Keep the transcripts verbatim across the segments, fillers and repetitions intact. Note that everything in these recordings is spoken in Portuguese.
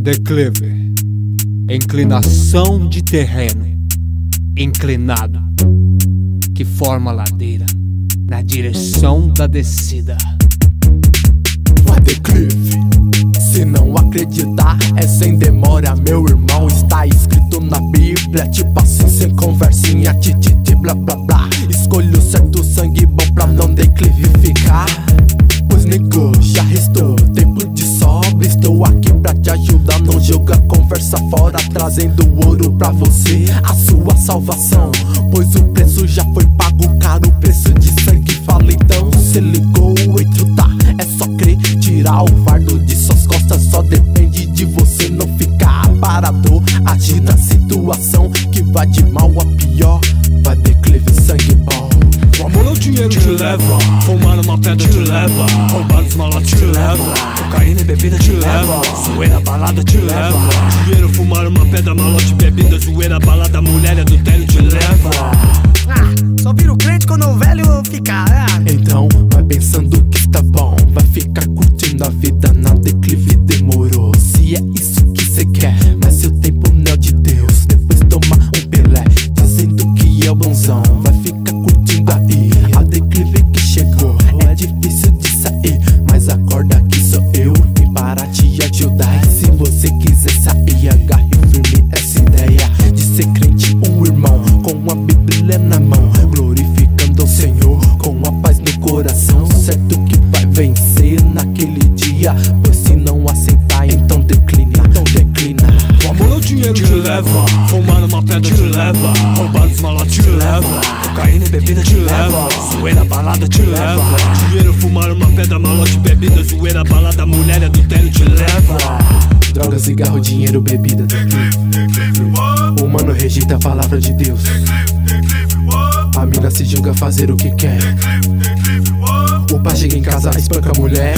Declive, inclinação de terreno inclinado que forma ladeira na direção da descida. Vai declive, se não acreditar é sem demora, meu irmão. Está escrito na Bíblia, tipo assim, sem conversinha, tititi blá blá blá. Escolho certo sangue bom pra não declive ficar, pois nego, já restou tempo de sobra. Estou aqui pra te ajudar, não joga conversa fora, trazendo ouro pra você, a sua salvação. Pois o preço já foi pago caro, o preço de sangue fala. Então se ligou, entre tá, é só crer, tirar o fardo de suas costas. Só depende de você não ficar parado, agir na situação que vai de mal a pior. Vai declive, sangue bom. O amor ao dinheiro te leva, fumar uma pedra te leva, roubar os malotes te leva, cocaína e bebida te leva, zoeira, balada te leva. Dinheiro, fumar uma pedra, malote, bebida, zoeira, balada, mulher, adultério te leva. Ah, só vira o crente quando o velho ficar. Ah. Então vai pensando que está bom, vai ficar curtindo a vida na declive. Demorou, se é isso que cê quer, mas seu tempo não é de Deus. Depois toma um Pelé, dizendo que é o bonzão. Vai ficar curtindo aí a declive que chegou. É difícil de sair, mas acorda que sou eu, vim para te ajudar. E se você quiser sair, agarre firme essa ideia de ser crente, um irmão com a Bíblia na mão, glorificando o Senhor com a paz no coração. Certo que vai vencer naquele dia, pois se não aceitar, então decline, então declina. O amor ao dinheiro te leva, fumar uma pedra te leva, roubar os malotes te leva, cocaína e bebida te leva, zoeira, balada te leva. Dinheiro, fumar uma pedra, malote, bebida, zoeira, balada, mulher, adultério te leva. Droga, cigarro, dinheiro, bebida, declive. O mano rejeita a palavra de Deus, a mina se julga fazer o que quer, o pai chega em casa, espanca a mulher.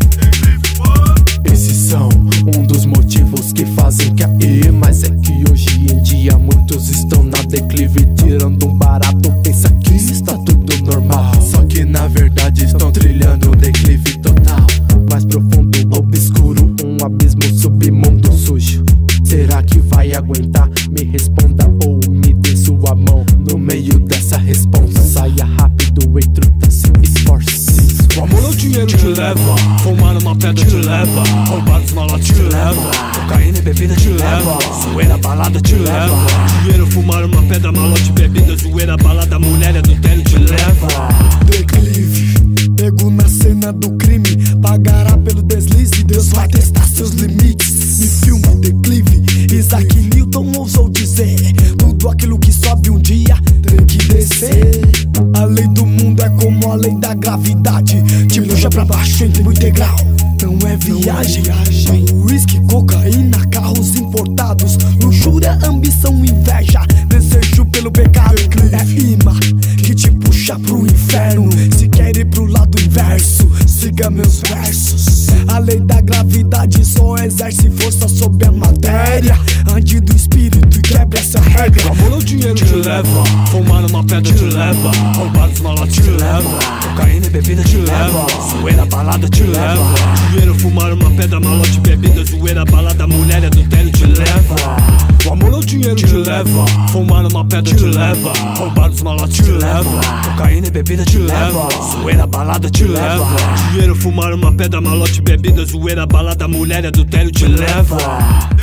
Esses são um dos motivos que fazem cair, mas é que hoje em dia muitos estão na declive, tirando um barato, pensa que está tudo normal, só que na verdade estão trilhando um declive total, mais profundo, obscuro, um abismo, submundo sujo. Será que vai aguentar? Me responda ou me dê sua mão. No meio dessa responsa, saia rápido, entre se esforce. O amor ao dinheiro te leva, fumar uma pedra te leva, roubar os malotes te leva, cocaína e bebida te leva, zoeira, balada te leva. Dinheiro, fumar uma pedra, malote, bebida, zoeira, balada, mulher, adultério te leva. Declive, pego na cena do crime, pagará pelo deslize, Deus vai testar seus limites. Me filma, declive, Isaac Newton ousou dizer, tudo aquilo que sobe um dia tem que descer. A lei do mundo é como a lei da gravidade, te puxa pra baixo em tempo integral, não é viagem. Whisky, cocaína, carros importados, luxúria, ambição, inveja, desejo pelo pecado. É imã que te puxa pro inferno, se quer ir pro lado inverso, siga meus versos. A lei da gravidade só exerce força sobre a matéria, ande do espírito e quebre essa regra. O amor ao dinheiro te leva, fumar uma pedra te leva, roubar os malotes te leva, cocaína e bebida te leva, zoeira, balada te leva. Dinheiro, fumar uma pedra, malote, bebida, zoeira, balada, mulher, adultério te leva. O amor ao dinheiro te leva, fumar uma pedra te leva, roubar os malotes te leva, cocaína e bebida te leva, zoeira, balada te leva. Dinheiro, fumar uma pedra, malote, bebida, zoeira, balada, mulher, adultério te leva.